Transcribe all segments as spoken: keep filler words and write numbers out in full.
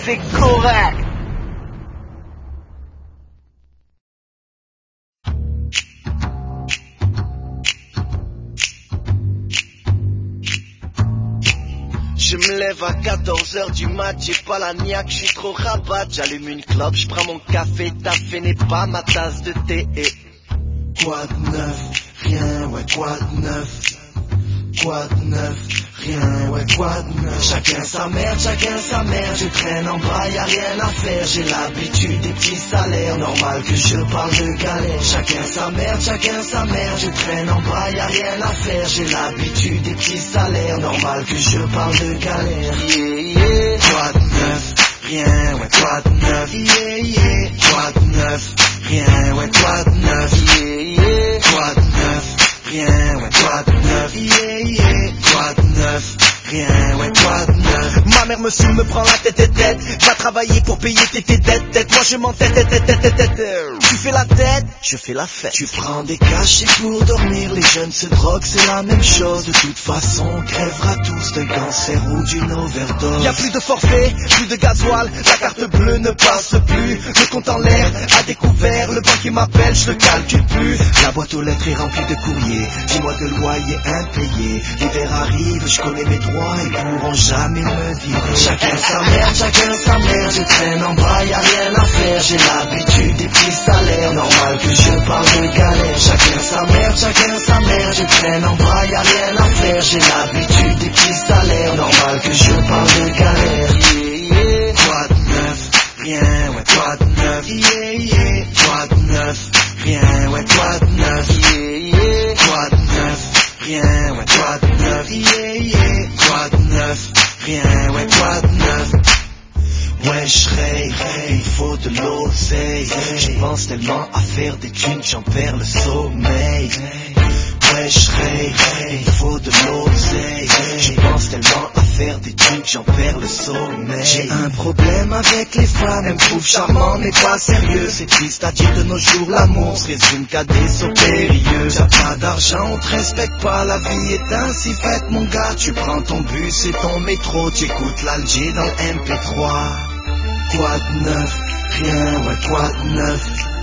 c'est correct. Je me lève à quatorze heures du mat, j'ai pas la niaque, j'suis trop rabat. J'allume une clope, j'prends mon café, tafé n'est pas ma tasse de thé. Et quoi de neuf? Rien, ouais, quoi de neuf? Quoi de neuf? Rien, ouais, quoi de neuf? Chacun sa merde, chacun sa merde. Je traîne en bas, y'a rien à faire. J'ai l'habitude des petits salaires, normal que je parle de galère. Chacun sa merde, chacun sa merde. Je traîne en bas, y'a rien à faire. J'ai l'habitude des petits salaires, normal que je parle de galère. Yeah, yeah. Quoi de neuf? Rien, ouais, quoi de neuf? Yeah, yeah. Quoi de neuf? Rien, ouais, quoi de neuf? Yeah, yeah. Quoi de neuf? Rien, ouais, quoi de neuf? Yeah, yeah. Quoi de neuf? Rien, ouais, quoi de neuf? Ma mère me saoule, me prend la tête et tête. Va travailler pour payer tes tes dettes, tête. Moi je m'en tête, tête, tête, tête, tête, tête. Tu fais la tête, je fais la fête. Tu prends des cachets pour dormir, les jeunes se droguent, c'est la même chose. De toute façon, on crèvera tous d'un cancer ou d'une overdose. Y'a plus de forfait, plus de gasoil, la carte bleue ne passe plus. Le compte en l'air, à découvert, le banquier m'appelle, je le calcule plus. La boîte aux lettres est remplie de courriers, dix mois de loyer impayé. L'hiver arrive, je connais mes droits, ils pourront jamais me virer. Chacun sa merde, chacun sa merde. Je traîne en bas, y'a rien à faire. J'ai l'habitude des petits salaires, normal que je parle de galère. Chacun sa merde, chacun sa merde. Je traîne en bas, y'a rien à faire. J'ai l'habitude des petits salaires, normal que je parle de galère. Yeah, yeah. Quoi de neuf? Rien, ouais, quoi de neuf? Yeah, yeah. Quoi de neuf? Rien, ouais, quoi de neuf? Yeah, yeah. Quoi de neuf? Rien, ouais, quoi de neuf? Yeah, yeah. Quoi de neuf? Rien, ouais, quoi de neuf? Ouais, j'raye, il faut de l'oseille. Je pense tellement à faire des thunes, j'en perds le sommeil. Ouais, j'raye, il faut de l'oseille. Je pense tellement à faire des thunes, j'en perds le sommeil. J'ai un problème avec les femmes, elles me trouvent charmant mais pas sérieux. C'est triste à dire de nos jours, l'amour se résume qu'à des sauts périlleux. T'as pas d'argent, on te respecte pas, la vie est ainsi faite mon gars. Tu prends ton bus et ton métro, t'écoutes l'Alger dans le M P trois. Quoi de neuf? Rien, ouais, quoi de neuf?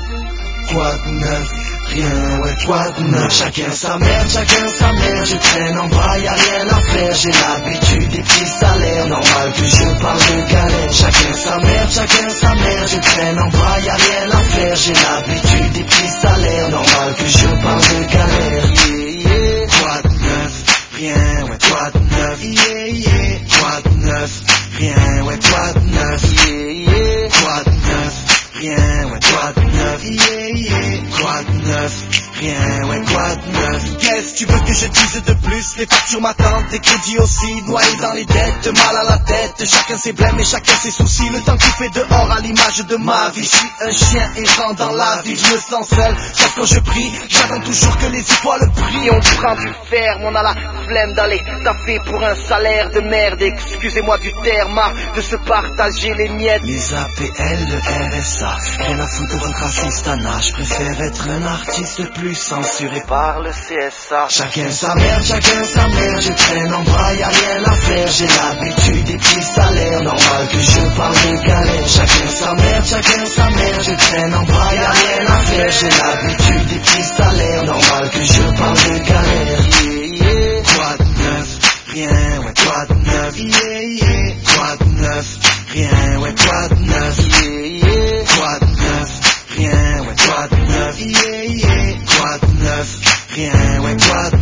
Quoi de neuf? Rien, ouais, quoi de neuf? Chacun sa merde, chacun sa merde. Je traîne en bas, y'a rien à faire. J'ai l'habitude des petits salaires, normal que je parle de galère. Chacun sa merde, chacun sa merde. Je traîne en bas, y'a rien à faire. J'ai l'habitude des petits salaires, normal que je parle de galère. Yeah, yeah. Quoi de neuf? Rien, ouais, quoi de neuf? Yeah, yeah. Quoi de neuf? Rien, ouais, quoi de neuf? Yeah, yeah. Quoi de neuf? Rien, ouais, quoi de neuf? Yeah, yeah. Quoi de neuf? Rien, ouais, quoi de neuf? Qu'est-ce que tu veux que je dise de plus? Les factures m'attendent, des crédits aussi, noyés dans les dettes, mal à la tête. Chacun ses blèmes et chacun ses soucis. Le temps qui fait dehors à l'image de ma vie. Je suis un chien errant dans la vie, je me sens seul. Sauf quand je prie, j'attends toujours que les étoiles brillent. On prend du ferme, on a la flemme d'aller taffer pour un salaire de merde. Excusez-moi du terme, de se partager les miettes. Les A P L, le R S A, rien à foutre de votre assistanat. Je préfère être un artiste plus censuré par le C S A. Chacun sa merde, chacun sa merde. Je traîne en bas, y'a rien à faire. J'ai l'habitude des petits salaires, normal que je parle de galère. Chacun sa merde, chacun sa merde. Je traîne en bas, y'a rien à faire. J'ai l'habitude des petits salaires, normal que je parle de galère. Yeah, yeah. Quoi de neuf? Rien, ouais, quoi de neuf? Yeah, yeah. Quoi de neuf? Rien, ouais, quoi de neuf? Yeah, yeah. Quoi de neuf? Rien, ouais, quoi de neuf? Yeah, yeah. Quoi de neuf? Rien, ouais, quoi de neuf?